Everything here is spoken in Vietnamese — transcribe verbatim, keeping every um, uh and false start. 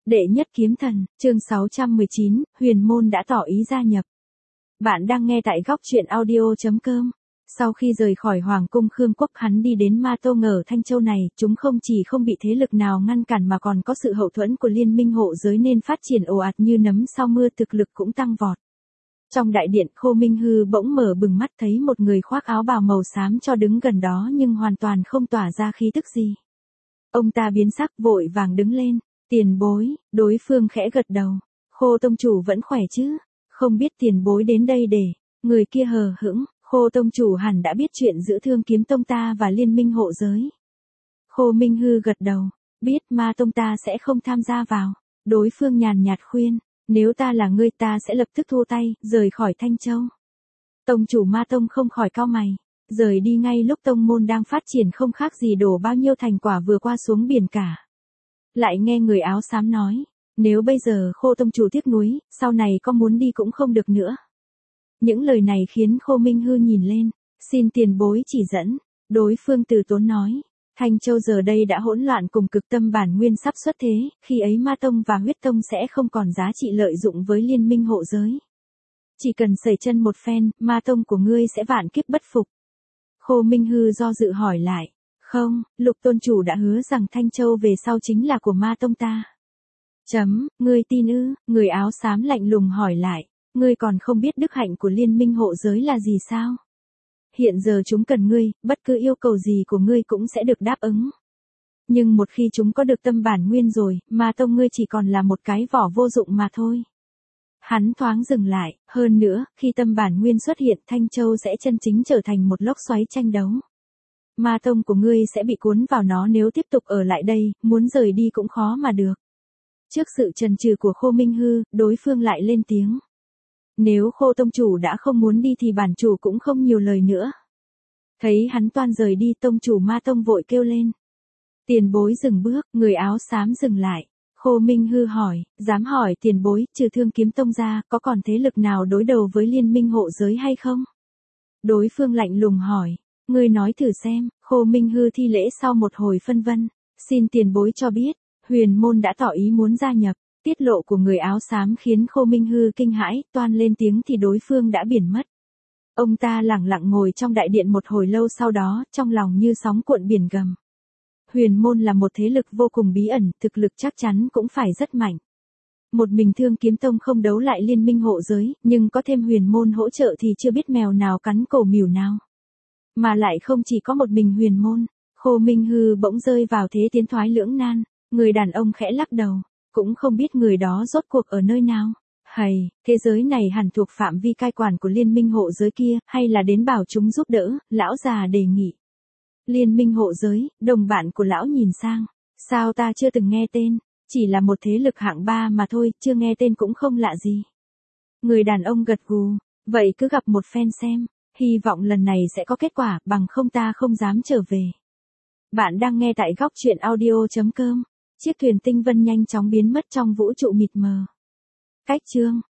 Đệ nhất kiếm thần, chương sáu trăm mười chín, Huyền Môn đã tỏ ý gia nhập. Bạn đang nghe tại góc truyện audio chấm com. Sau khi rời khỏi Hoàng cung Khương Quốc, hắn đi đến Ma Tông ở Thanh Châu này, chúng không chỉ không bị thế lực nào ngăn cản mà còn có sự hậu thuẫn của liên minh hộ giới nên phát triển ồ ạt như nấm sau mưa, thực lực cũng tăng vọt. Trong đại điện, Khô Minh Hư bỗng mở bừng mắt thấy một người khoác áo bào màu xám cho đứng gần đó nhưng hoàn toàn không tỏa ra khí tức gì. Ông ta biến sắc vội vàng đứng lên. Tiền bối, đối phương khẽ gật đầu. Khô tông chủ vẫn khỏe chứ? Không biết tiền bối đến đây để. Người kia hờ hững, Khô tông chủ hẳn đã biết chuyện giữa Thương Kiếm Tông ta và liên minh hộ giới. Khô Minh Hư gật đầu, biết Ma Tông ta sẽ không tham gia vào. Đối phương nhàn nhạt khuyên, nếu ta là ngươi ta sẽ lập tức thu tay, rời khỏi Thanh Châu. Tông chủ Ma Tông không khỏi cau mày, rời đi ngay lúc tông môn đang phát triển không khác gì đổ bao nhiêu thành quả vừa qua xuống biển cả. Lại nghe người áo xám nói, nếu bây giờ Khô tông chủ tiếc nuối, sau này có muốn đi cũng không được nữa. Những lời này khiến Khô Minh Hư nhìn lên, xin tiền bối chỉ dẫn. Đối phương từ tốn nói, Thanh Châu giờ đây đã hỗn loạn cùng cực tâm bản nguyên sắp xuất thế, khi ấy Ma Tông và Huyết Tông sẽ không còn giá trị lợi dụng với liên minh hộ giới. Chỉ cần sẩy chân một phen, Ma Tông của ngươi sẽ vạn kiếp bất phục. Khô Minh Hư do dự hỏi lại. Không, Lục tôn chủ đã hứa rằng Thanh Châu về sau chính là của Ma Tông ta. Chấm, ngươi tin ư? Người áo xám lạnh lùng hỏi lại, ngươi còn không biết đức hạnh của liên minh hộ giới là gì sao? Hiện giờ chúng cần ngươi, bất cứ yêu cầu gì của ngươi cũng sẽ được đáp ứng. Nhưng một khi chúng có được tâm bản nguyên rồi, Ma Tông ngươi chỉ còn là một cái vỏ vô dụng mà thôi. Hắn thoáng dừng lại, hơn nữa, khi tâm bản nguyên xuất hiện, Thanh Châu sẽ chân chính trở thành một lốc xoáy tranh đấu. Ma Tông của ngươi sẽ bị cuốn vào nó nếu tiếp tục ở lại đây, muốn rời đi cũng khó mà được. Trước sự chần chừ của Khô Minh Hư, đối phương lại lên tiếng. Nếu Khô tông chủ đã không muốn đi thì bản chủ cũng không nhiều lời nữa. Thấy hắn toan rời đi, tông chủ Ma Tông vội kêu lên. Tiền bối dừng bước, người áo xám dừng lại. Khô Minh Hư hỏi, dám hỏi tiền bối, trừ Thương Kiếm Tông ra, có còn thế lực nào đối đầu với liên minh hộ giới hay không? Đối phương lạnh lùng hỏi. Ngươi nói thử xem. Khô Minh Hư thi lễ sau một hồi phân vân. Xin tiền bối cho biết, Huyền Môn đã tỏ ý muốn gia nhập. Tiết lộ của người áo xám khiến Khô Minh Hư kinh hãi, toan lên tiếng thì đối phương đã biển mất. Ông ta lẳng lặng ngồi trong đại điện một hồi lâu, sau đó, trong lòng như sóng cuộn biển gầm. Huyền Môn là một thế lực vô cùng bí ẩn, thực lực chắc chắn cũng phải rất mạnh. Một mình Thương Kiếm Tông không đấu lại liên minh hộ giới, nhưng có thêm Huyền Môn hỗ trợ thì chưa biết mèo nào cắn cổ mỉu nào. Mà lại không chỉ có một mình Huyền Môn. Khô Minh Hư bỗng rơi vào thế tiến thoái lưỡng nan. Người đàn ông khẽ lắc đầu, cũng không biết người đó rốt cuộc ở nơi nào. Hay, thế giới này hẳn thuộc phạm vi cai quản của liên minh hộ giới kia, hay là đến bảo chúng giúp đỡ, lão già đề nghị. Liên minh hộ giới, đồng bạn của lão nhìn sang. Sao ta chưa từng nghe tên, chỉ là một thế lực hạng ba mà thôi, chưa nghe tên cũng không lạ gì. Người đàn ông gật gù, vậy cứ gặp một phen xem. Hy vọng lần này sẽ có kết quả, bằng không ta không dám trở về. Bạn đang nghe tại góc truyện audio chấm com. Chiếc thuyền tinh vân nhanh chóng biến mất trong vũ trụ mịt mờ. Cách chương